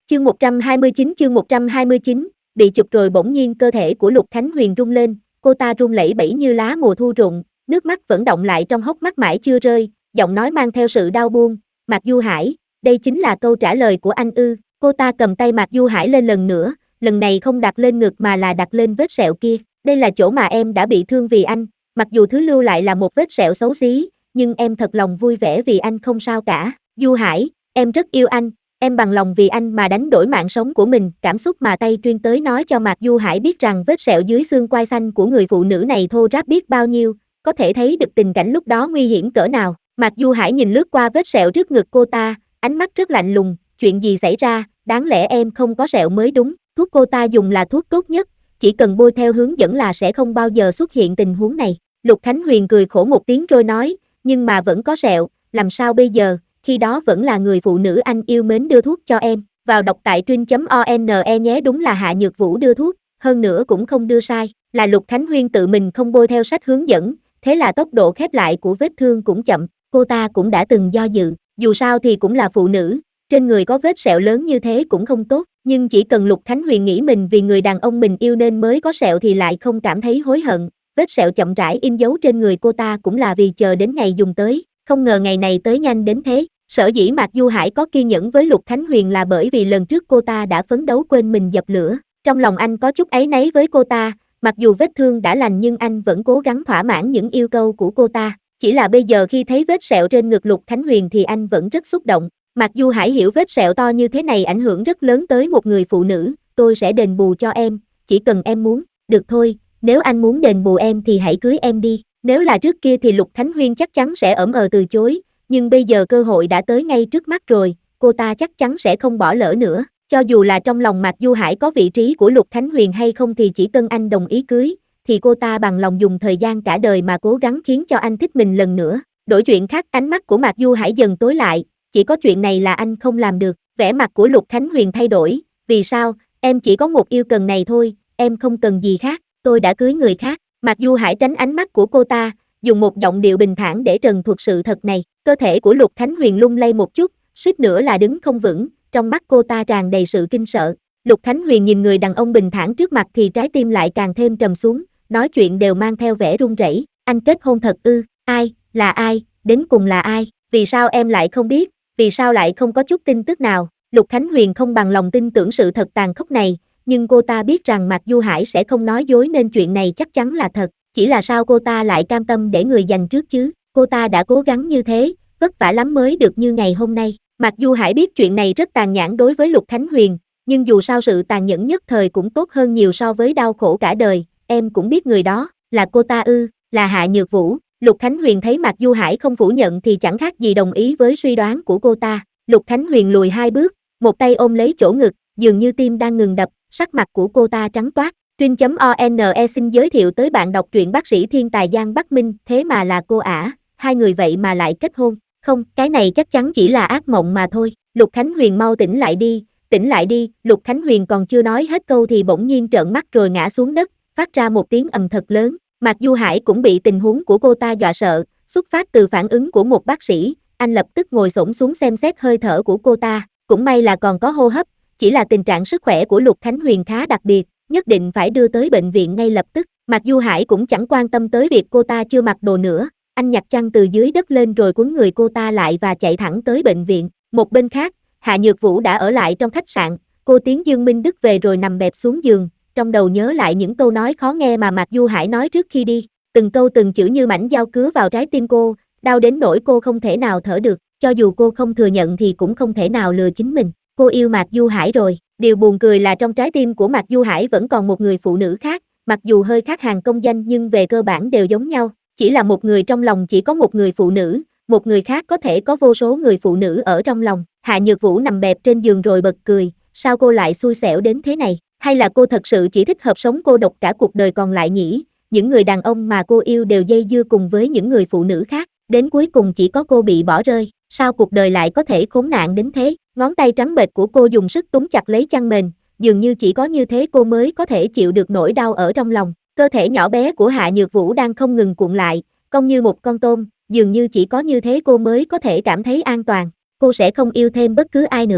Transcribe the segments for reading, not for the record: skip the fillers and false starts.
Chương 129, bị chụp rồi bỗng nhiên cơ thể của Lục Khánh Huyền rung lên, cô ta run lẩy bẩy như lá mùa thu rụng, nước mắt vẫn đọng lại trong hốc mắt mãi chưa rơi, giọng nói mang theo sự đau buồn. Mạc Du Hải, đây chính là câu trả lời của anh ư? Cô ta cầm tay Mạc Du Hải lên lần nữa, lần này không đặt lên ngực mà là đặt lên vết sẹo kia. Đây là chỗ mà em đã bị thương vì anh, mặc dù thứ lưu lại là một vết sẹo xấu xí, nhưng em thật lòng vui vẻ vì anh không sao cả. Du Hải, em rất yêu anh. Em bằng lòng vì anh mà đánh đổi mạng sống của mình, cảm xúc mà tay truyền tới nói cho Mạc Du Hải biết rằng vết sẹo dưới xương quai xanh của người phụ nữ này thô ráp biết bao nhiêu, có thể thấy được tình cảnh lúc đó nguy hiểm cỡ nào. Mạc Du Hải nhìn lướt qua vết sẹo trước ngực cô ta, ánh mắt rất lạnh lùng, chuyện gì xảy ra, đáng lẽ em không có sẹo mới đúng, thuốc cô ta dùng là thuốc tốt nhất, chỉ cần bôi theo hướng dẫn là sẽ không bao giờ xuất hiện tình huống này. Lục Khánh Huyền cười khổ một tiếng rồi nói, nhưng mà vẫn có sẹo, làm sao bây giờ? Khi đó vẫn là người phụ nữ anh yêu mến đưa thuốc cho em, vào đọc tại truyện.one nhé. Đúng là Hạ Nhược Vũ đưa thuốc, hơn nữa cũng không đưa sai, là Lục Khánh Huyên tự mình không bôi theo sách hướng dẫn, thế là tốc độ khép lại của vết thương cũng chậm, cô ta cũng đã từng do dự, dù sao thì cũng là phụ nữ, trên người có vết sẹo lớn như thế cũng không tốt, nhưng chỉ cần Lục Khánh Huyền nghĩ mình vì người đàn ông mình yêu nên mới có sẹo thì lại không cảm thấy hối hận, vết sẹo chậm rãi in dấu trên người cô ta cũng là vì chờ đến ngày dùng tới, không ngờ ngày này tới nhanh đến thế. Sở dĩ Mạc Du Hải có kiên nhẫn với Lục Khánh Huyền là bởi vì lần trước cô ta đã phấn đấu quên mình dập lửa, trong lòng anh có chút áy náy với cô ta, mặc dù vết thương đã lành nhưng anh vẫn cố gắng thỏa mãn những yêu cầu của cô ta, chỉ là bây giờ khi thấy vết sẹo trên ngực Lục Khánh Huyền thì anh vẫn rất xúc động. Mạc Du Hải hiểu vết sẹo to như thế này ảnh hưởng rất lớn tới một người phụ nữ, tôi sẽ đền bù cho em, chỉ cần em muốn, được thôi, nếu anh muốn đền bù em thì hãy cưới em đi, nếu là trước kia thì Lục Khánh Huyền chắc chắn sẽ ỡm từ chối. Nhưng bây giờ cơ hội đã tới ngay trước mắt rồi, cô ta chắc chắn sẽ không bỏ lỡ nữa. Cho dù là trong lòng Mạc Du Hải có vị trí của Lục Khánh Huyền hay không thì chỉ cần anh đồng ý cưới, thì cô ta bằng lòng dùng thời gian cả đời mà cố gắng khiến cho anh thích mình lần nữa. Đổi chuyện khác, ánh mắt của Mạc Du Hải dần tối lại, chỉ có chuyện này là anh không làm được. Vẻ mặt của Lục Khánh Huyền thay đổi, vì sao, em chỉ có một yêu cần này thôi, em không cần gì khác, tôi đã cưới người khác. Mạc Du Hải tránh ánh mắt của cô ta, dùng một giọng điệu bình thản để trần thuật sự thật này. Cơ thể của Lục Khánh Huyền lung lay một chút, suýt nữa là đứng không vững, trong mắt cô ta tràn đầy sự kinh sợ. Lục Khánh Huyền nhìn người đàn ông bình thản trước mặt thì trái tim lại càng thêm trầm xuống, nói chuyện đều mang theo vẻ run rẩy. Anh kết hôn thật ư? Ai, là ai, đến cùng là ai? Vì sao em lại không biết, vì sao lại không có chút tin tức nào? Lục Khánh Huyền không bằng lòng tin tưởng sự thật tàn khốc này, nhưng cô ta biết rằng Mạc Du Hải sẽ không nói dối nên chuyện này chắc chắn là thật. Chỉ là sao cô ta lại cam tâm để người giành trước chứ? Cô ta đã cố gắng như thế, vất vả lắm mới được như ngày hôm nay. Mặc dù Hải biết chuyện này rất tàn nhẫn đối với Lục Khánh Huyền, nhưng dù sao sự tàn nhẫn nhất thời cũng tốt hơn nhiều so với đau khổ cả đời. Em cũng biết người đó, là cô ta ư, là Hạ Nhược Vũ. Lục Khánh Huyền thấy Mạc Du Hải không phủ nhận thì chẳng khác gì đồng ý với suy đoán của cô ta. Lục Khánh Huyền lùi 2 bước, một tay ôm lấy chỗ ngực, dường như tim đang ngừng đập, sắc mặt của cô ta trắng toát. Truyện.one xin giới thiệu tới bạn đọc truyện bác sĩ thiên tài Giang Bắc Minh, thế mà là cô ả, hai người vậy mà lại kết hôn. Không, cái này chắc chắn chỉ là ác mộng mà thôi. Lục Khánh Huyền mau tỉnh lại đi, Lục Khánh Huyền còn chưa nói hết câu thì bỗng nhiên trợn mắt rồi ngã xuống đất, phát ra một tiếng ầm thật lớn. Mạc Du Hải cũng bị tình huống của cô ta dọa sợ, xuất phát từ phản ứng của một bác sĩ, anh lập tức ngồi xổm xuống xem xét hơi thở của cô ta, cũng may là còn có hô hấp, chỉ là tình trạng sức khỏe của Lục Khánh Huyền khá đặc biệt, nhất định phải đưa tới bệnh viện ngay lập tức. Mạc Du Hải cũng chẳng quan tâm tới việc cô ta chưa mặc đồ nữa, anh nhặt chăn từ dưới đất lên rồi quấn người cô ta lại và chạy thẳng tới bệnh viện. Một bên khác, Hạ Nhược Vũ đã ở lại trong khách sạn, cô tiến Dương Minh Đức về rồi nằm bẹp xuống giường, trong đầu nhớ lại những câu nói khó nghe mà Mạc Du Hải nói trước khi đi, từng câu từng chữ như mảnh dao cứa vào trái tim cô, đau đến nỗi cô không thể nào thở được, cho dù cô không thừa nhận thì cũng không thể nào lừa chính mình, cô yêu Mạc Du Hải rồi. Điều buồn cười là trong trái tim của Mạc Du Hải vẫn còn một người phụ nữ khác, mặc dù hơi khác hàng công danh nhưng về cơ bản đều giống nhau, chỉ là một người trong lòng chỉ có một người phụ nữ, một người khác có thể có vô số người phụ nữ ở trong lòng. Hạ Nhược Vũ nằm bẹp trên giường rồi bật cười, sao cô lại xui xẻo đến thế này, hay là cô thật sự chỉ thích hợp sống cô độc cả cuộc đời còn lại nhỉ? Những người đàn ông mà cô yêu đều dây dưa cùng với những người phụ nữ khác, đến cuối cùng chỉ có cô bị bỏ rơi, sao cuộc đời lại có thể khốn nạn đến thế? Ngón tay trắng bệch của cô dùng sức túm chặt lấy chăn mền, dường như chỉ có như thế cô mới có thể chịu được nỗi đau ở trong lòng. Cơ thể nhỏ bé của Hạ Nhược Vũ đang không ngừng cuộn lại, cong như một con tôm, dường như chỉ có như thế cô mới có thể cảm thấy an toàn. Cô sẽ không yêu thêm bất cứ ai nữa.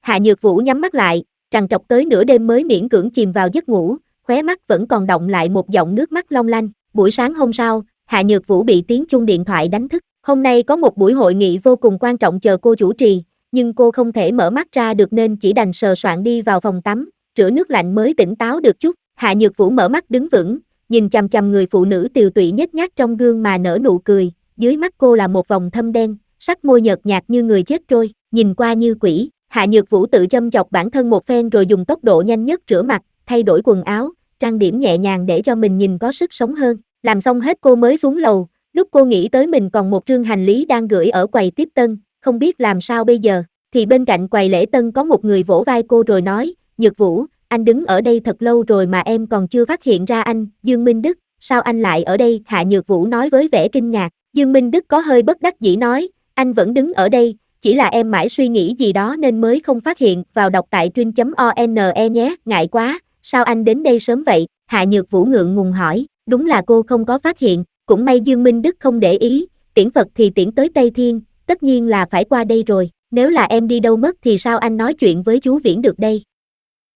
Hạ Nhược Vũ nhắm mắt lại, trằn trọc tới nửa đêm mới miễn cưỡng chìm vào giấc ngủ, khóe mắt vẫn còn đọng lại một dòng nước mắt long lanh. Buổi sáng hôm sau, Hạ Nhược Vũ bị tiếng chuông điện thoại đánh thức. Hôm nay có một buổi hội nghị vô cùng quan trọng chờ cô chủ trì, nhưng cô không thể mở mắt ra được nên chỉ đành sờ soạng đi vào phòng tắm, rửa nước lạnh mới tỉnh táo được chút. Hạ Nhược Vũ mở mắt đứng vững, nhìn chằm chằm người phụ nữ tiều tụy nhếch nhác trong gương mà nở nụ cười, dưới mắt cô là một vòng thâm đen, sắc môi nhợt nhạt như người chết trôi, nhìn qua như quỷ. Hạ Nhược Vũ tự châm chọc bản thân một phen rồi dùng tốc độ nhanh nhất rửa mặt, thay đổi quần áo, trang điểm nhẹ nhàng để cho mình nhìn có sức sống hơn. Làm xong hết cô mới xuống lầu, lúc cô nghĩ tới mình còn một trương hành lý đang gửi ở quầy tiếp tân, không biết làm sao bây giờ, thì bên cạnh quầy lễ tân có một người vỗ vai cô rồi nói, Nhược Vũ, anh đứng ở đây thật lâu rồi mà em còn chưa phát hiện ra anh, Dương Minh Đức, sao anh lại ở đây? Hạ Nhược Vũ nói với vẻ kinh ngạc. Dương Minh Đức có hơi bất đắc dĩ nói, anh vẫn đứng ở đây, chỉ là em mãi suy nghĩ gì đó nên mới không phát hiện, vào đọc tại truyện.one nhé, ngại quá, sao anh đến đây sớm vậy? Hạ Nhược Vũ ngượng ngùng hỏi, đúng là cô không có phát hiện, cũng may Dương Minh Đức không để ý, tiễn Phật thì tiễn tới Tây Thiên, tất nhiên là phải qua đây rồi, nếu là em đi đâu mất thì sao anh nói chuyện với chú Viễn được đây?